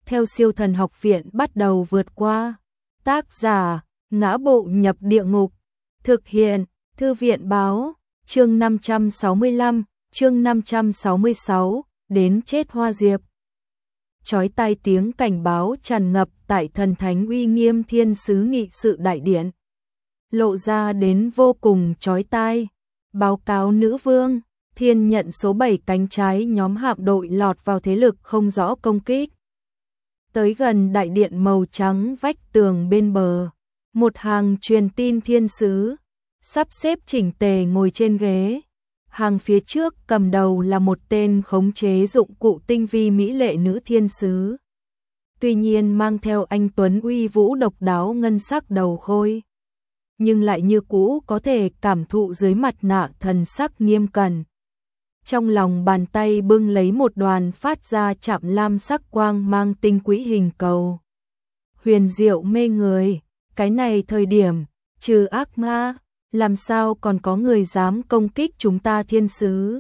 theo siêu thần học viện bắt đầu vượt qua. Tác giả, Ngã Bộ Nhập Địa Ngục. Thực hiện, Thư viện Báo. Chương 565, chương 566, đến chết hoa diệp. Chói tai tiếng cảnh báo tràn ngập tại thần thánh uy nghiêm thiên sứ nghị sự đại điện. Lộ ra đến vô cùng chói tai. Báo cáo nữ vương, Thiên Nhận số 7 cánh trái nhóm hạm đội lọt vào thế lực không rõ công kích. Tới gần đại điện màu trắng vách tường bên bờ, một hàng truyền tin thiên sứ, sắp xếp chỉnh tề ngồi trên ghế. Hàng phía trước cầm đầu là một tên khống chế dụng cụ tinh vi mỹ lệ nữ thiên sứ. Tuy nhiên mang theo anh tuấn uy vũ độc đáo ngân sắc đầu khôi, nhưng lại như cũ có thể cảm thụ dưới mặt nạ thần sắc nghiêm cẩn. Trong lòng bàn tay bưng lấy một đoàn phát ra chạm lam sắc quang mang tinh quỹ hình cầu. Huyền diệu mê người, cái này thời điểm, trừ ác ma, làm sao còn có người dám công kích chúng ta thiên sứ.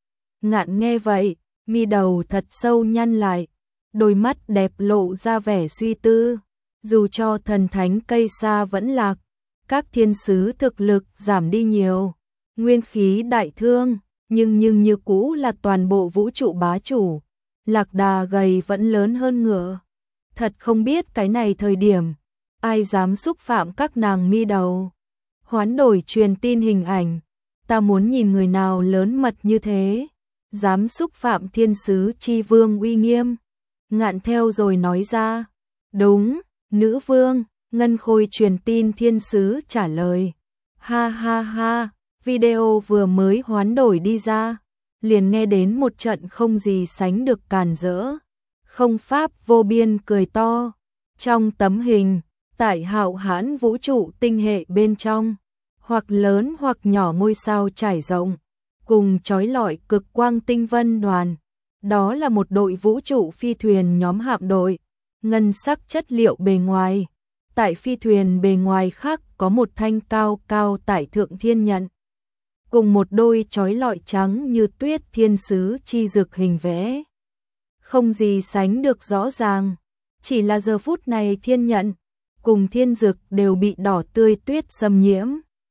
Ngạn nghe vậy, mi đầu thật sâu nhăn lại, đôi mắt đẹp lộ ra vẻ suy tư. Dù cho thần thánh cây sa vẫn lạc, các thiên sứ thực lực giảm đi nhiều, nguyên khí đại thương, nhưng như cũ là toàn bộ vũ trụ bá chủ. Lạc Đà gầy vẫn lớn hơn ngựa. Thật không biết cái này thời điểm, ai dám xúc phạm các nàng mi đầu. Hoán đổi truyền tin hình ảnh, ta muốn nhìn người nào lớn mật như thế, dám xúc phạm thiên sứ chi vương uy nghiêm. Ngạn theo rồi nói ra, đúng, nữ vương. Ngân Khôi truyền tin thiên sứ trả lời, ha ha ha. Video vừa mới hoán đổi đi ra, liền nghe đến một trận không gì sánh được càn rỡ, không pháp vô biên cười to. Trong tấm hình, tại hạo hãn vũ trụ tinh hệ bên trong, hoặc lớn hoặc nhỏ ngôi sao trải rộng, cùng chói lọi cực quang tinh vân đoàn. Đó là một đội vũ trụ phi thuyền nhóm hạm đội, ngân sắc chất liệu bề ngoài. Tại phi thuyền bề ngoài khác có một thanh cao cao tại thượng thiên nhận, cùng một đôi chói lọi trắng như tuyết thiên sứ chi dực hình vẽ. Không gì sánh được rõ ràng, chỉ là giờ phút này thiên nhận cùng thiên dực đều bị đỏ tươi tuyết xâm nhiễm,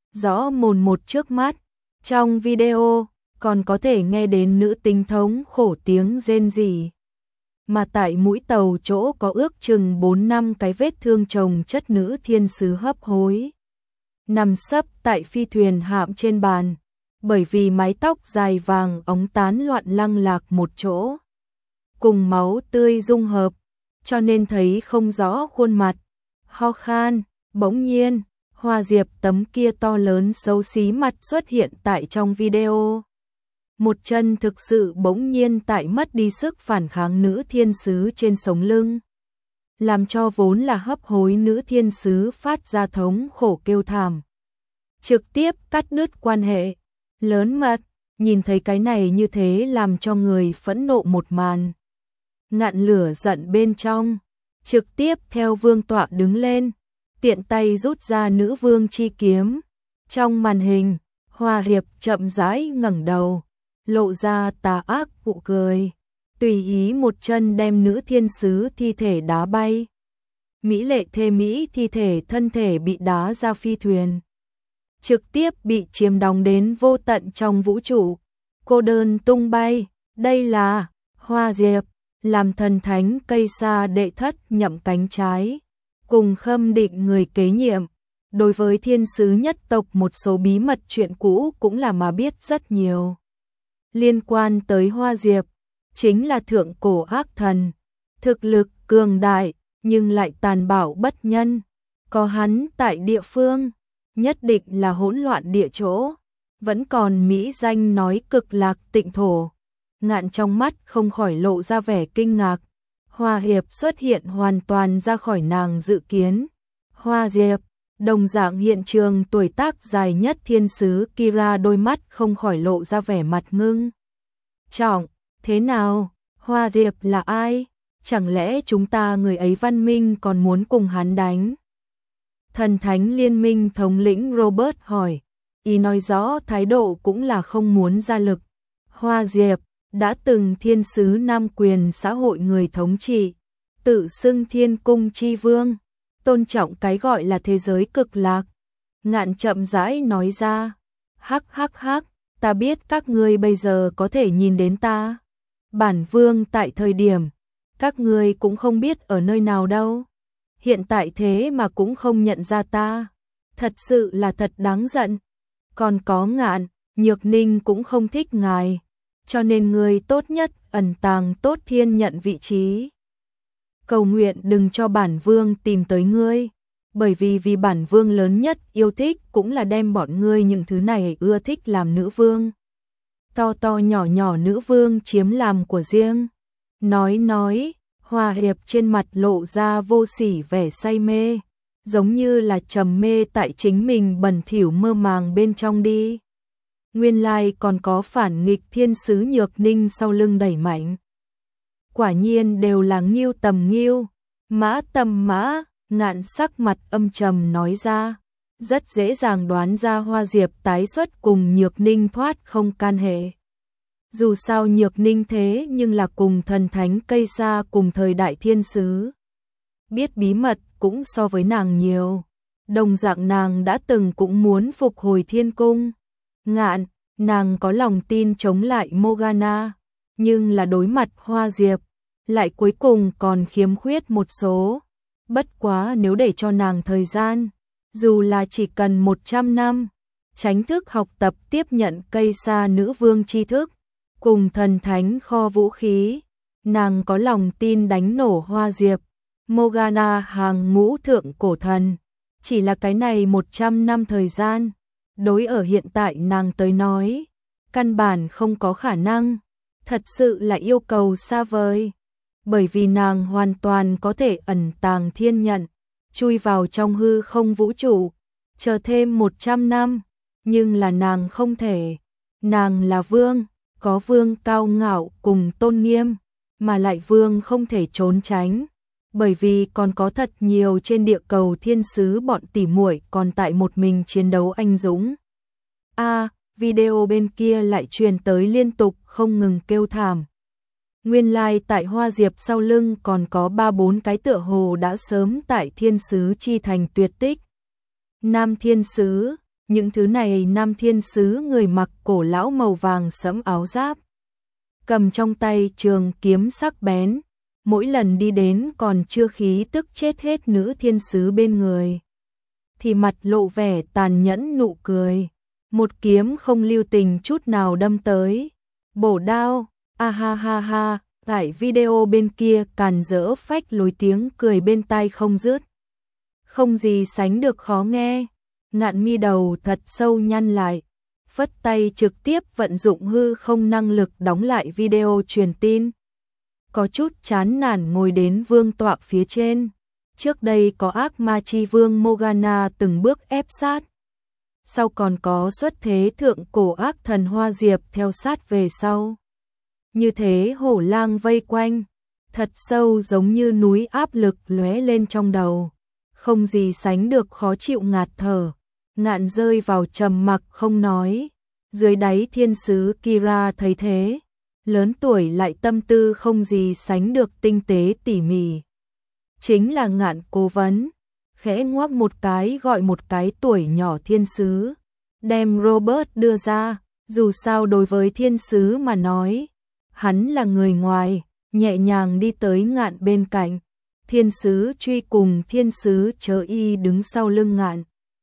rõ mồn một trước mắt. Trong video còn có thể nghe đến nữ tính thống khổ tiếng rên rỉ. Mà tại mũi tàu chỗ có ước chừng 4-5 cái vết thương chồng chất nữ thiên sứ hấp hối, nằm sấp tại phi thuyền hạm trên bàn, bởi vì mái tóc dài vàng óng tán loạn lăng lạc một chỗ, cùng máu tươi dung hợp, cho nên thấy không rõ khuôn mặt. Ho khan, bỗng nhiên, hoa diệp tấm kia to lớn xấu xí mặt xuất hiện tại trong video. Một chân thực sự bỗng nhiên tại mất đi sức phản kháng nữ thiên sứ trên sống lưng, làm cho vốn là hấp hối nữ thiên sứ phát ra thống khổ kêu thảm, trực tiếp cắt đứt quan hệ. Lớn mật, nhìn thấy cái này như thế làm cho người phẫn nộ một màn. Ngạn lửa giận bên trong, trực tiếp theo vương tọa đứng lên, tiện tay rút ra nữ vương chi kiếm. Trong màn hình, Hoa Diệp chậm rãi ngẩng đầu, lộ ra tà ác nụ cười, tùy ý một chân đem nữ thiên sứ thi thể đá bay. Mỹ lệ thê mỹ thi thể thân thể bị đá ra phi thuyền, trực tiếp bị chiếm đóng đến vô tận trong vũ trụ, cô đơn tung bay. Đây là Hoa Diệp, làm thần thánh cây sa đệ thất nhậm cánh trái, cùng khâm định người kế nhiệm. Đối với thiên sứ nhất tộc một số bí mật chuyện cũ cũng là mà biết rất nhiều. Liên quan tới Hoa Diệp, chính là thượng cổ ác thần, thực lực cường đại nhưng lại tàn bạo bất nhân. Có hắn tại địa phương, nhất định là hỗn loạn địa chỗ, vẫn còn mỹ danh nói cực lạc tịnh thổ. Ngạn trong mắt không khỏi lộ ra vẻ kinh ngạc. Hoa Diệp xuất hiện hoàn toàn ra khỏi nàng dự kiến. Hoa Diệp, đồng dạng hiện trường tuổi tác dài nhất thiên sứ Kira, đôi mắt không khỏi lộ ra vẻ mặt ngưng trọng. Thế nào? Hoa Diệp là ai? Chẳng lẽ chúng ta người ấy văn minh còn muốn cùng hắn đánh? Thần thánh liên minh thống lĩnh Robert hỏi, ý nói rõ thái độ cũng là không muốn ra lực. Hoa Diệp đã từng thiên sứ nam quyền xã hội người thống trị, tự xưng Thiên Cung chi vương, tôn trọng cái gọi là thế giới cực lạc. Ngạn chậm rãi nói ra, hắc hắc hắc, ta biết các ngươi bây giờ có thể nhìn đến ta. Bản vương tại thời điểm, các ngươi cũng không biết ở nơi nào đâu. Hiện tại thế mà cũng không nhận ra ta. Thật sự là thật đáng giận. Còn có Ngạn, Nhược Ninh cũng không thích ngài. Cho nên ngươi tốt nhất ẩn tàng tốt thiên nhận vị trí. Cầu nguyện đừng cho bản vương tìm tới ngươi. Bởi vì bản vương lớn nhất yêu thích cũng là đem bọn ngươi những thứ này ưa thích làm nữ vương. To to nhỏ nhỏ nữ vương chiếm làm của riêng. Nói, Hòa Hiệp trên mặt lộ ra vô sỉ vẻ say mê, giống như là trầm mê tại chính mình bẩn thỉu mơ màng bên trong đi. Nguyên lai còn có phản nghịch thiên sứ Nhược Ninh sau lưng đẩy mạnh. Quả nhiên đều là Ngưu tầm Ngưu, Mã tầm Mã. Ngạn sắc mặt âm trầm nói ra, rất dễ dàng đoán ra Hoa Diệp tái xuất cùng Nhược Ninh thoát không can hệ. Dù sao Nhược Ninh thế nhưng là cùng thần thánh cây sa cùng thời đại thiên sứ. Biết bí mật cũng so với nàng nhiều. Đồng dạng nàng đã từng cũng muốn phục hồi thiên cung. Ngạn, nàng có lòng tin chống lại Morgana, nhưng là đối mặt Hoa Diệp, lại cuối cùng còn khiếm khuyết một số. Bất quá nếu để cho nàng thời gian, dù là chỉ cần 100 năm, tránh thức học tập tiếp nhận cây sa nữ vương tri thức, cùng thần thánh kho vũ khí, nàng có lòng tin đánh nổ Hoa Diệp, Morgana hàng ngũ thượng cổ thần. Chỉ là cái này 100 năm thời gian, đối ở hiện tại nàng tới nói, căn bản không có khả năng, thật sự là yêu cầu xa vời. Bởi vì nàng hoàn toàn có thể ẩn tàng thiên nhận, chui vào trong hư không vũ trụ, chờ thêm 100 năm, nhưng là nàng không thể. Nàng là vương, có vương cao ngạo cùng tôn nghiêm, mà lại vương không thể trốn tránh, bởi vì còn có thật nhiều trên địa cầu thiên sứ bọn tỉ muội còn tại một mình chiến đấu anh dũng. Video bên kia lại truyền tới liên tục không ngừng kêu thảm. Nguyên lai tại Hoa Diệp sau lưng còn có 3-4 cái tựa hồ đã sớm tại thiên sứ chi thành tuyệt tích. Nam thiên sứ, những thứ này nam thiên sứ người mặc cổ lão màu vàng sẫm áo giáp, cầm trong tay trường kiếm sắc bén, mỗi lần đi đến còn chưa khí tức chết hết nữ thiên sứ bên người, thì mặt lộ vẻ tàn nhẫn nụ cười, một kiếm không lưu tình chút nào đâm tới, bổ đao. Ha ha ha, tại video bên kia càn rỡ phách lối tiếng cười bên tai không dứt. Không gì sánh được khó nghe. Ngạn mi đầu thật sâu nhăn lại, phất tay trực tiếp vận dụng hư không năng lực đóng lại video truyền tin. Có chút chán nản ngồi đến vương tọa phía trên. Trước đây có ác ma chi vương Morgana từng bước ép sát. Sau còn có xuất thế thượng cổ ác thần Hoa Diệp theo sát về sau. Như thế hổ lang vây quanh, thật sâu giống như núi áp lực lóe lên trong đầu, không gì sánh được khó chịu ngạt thở. Ngạn rơi vào trầm mặc không nói. Dưới đáy thiên sứ Kira thấy thế, lớn tuổi lại tâm tư không gì sánh được tinh tế tỉ mỉ. Chính là Ngạn cố vấn, khẽ ngoắc một cái gọi một cái tuổi nhỏ thiên sứ, đem Robert đưa ra. Dù sao đối với thiên sứ mà nói, hắn là người ngoài, nhẹ nhàng đi tới Ngạn bên cạnh. Thiên sứ truy cùng thiên sứ Chớ Y đứng sau lưng Ngạn.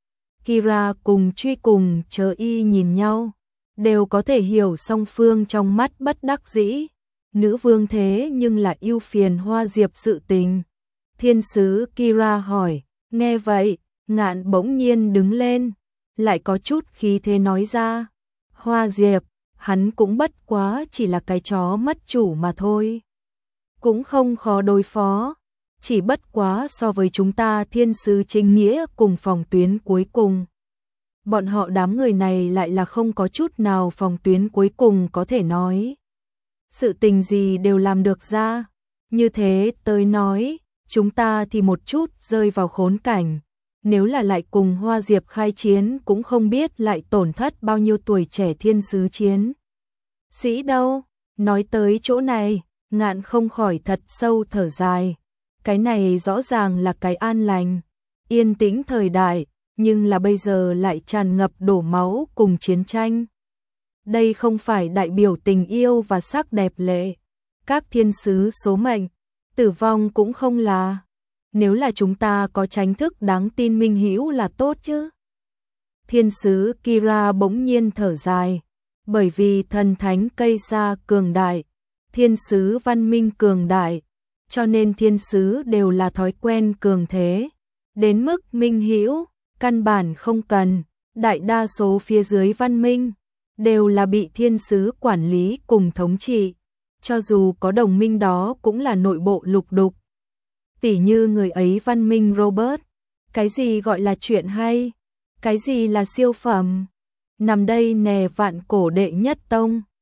Kira cùng truy cùng Chớ Y nhìn nhau, đều có thể hiểu song phương trong mắt bất đắc dĩ. Nữ vương thế nhưng là ưu phiền Hoa Diệp sự tình. Thiên sứ Kira hỏi, nghe vậy, Ngạn bỗng nhiên đứng lên, lại có chút khí thế nói ra. Hoa Diệp, hắn cũng bất quá chỉ là cái chó mất chủ mà thôi. Cũng không khó đối phó, chỉ bất quá so với chúng ta thiên sứ chính nghĩa cùng phòng tuyến cuối cùng. Bọn họ đám người này lại là không có chút nào phòng tuyến cuối cùng có thể nói. Sự tình gì đều làm được ra. Như thế tới nói, chúng ta thì một chút rơi vào khốn cảnh. Nếu là lại cùng Hoa Diệp khai chiến cũng không biết lại tổn thất bao nhiêu tuổi trẻ thiên sứ chiến sĩ đâu. Nói tới chỗ này, Ngạn không khỏi thật sâu thở dài. Cái này rõ ràng là cái an lành, yên tĩnh thời đại, nhưng là bây giờ lại tràn ngập đổ máu cùng chiến tranh. Đây không phải đại biểu tình yêu và sắc đẹp lệ, các thiên sứ số mệnh, tử vong cũng không là. Nếu là chúng ta có tránh thức đáng tin minh hữu là tốt chứ. Thiên sứ Kira bỗng nhiên thở dài, bởi vì thần thánh cây sa cường đại, thiên sứ văn minh cường đại, cho nên thiên sứ đều là thói quen cường thế, đến mức minh hữu căn bản không cần, đại đa số phía dưới văn minh đều là bị thiên sứ quản lý cùng thống trị, cho dù có đồng minh đó cũng là nội bộ lục đục. Tỉ như người ấy văn minh Robert, cái gì gọi là chuyện hay, cái gì là siêu phẩm, nằm đây nè vạn cổ đệ nhất tông.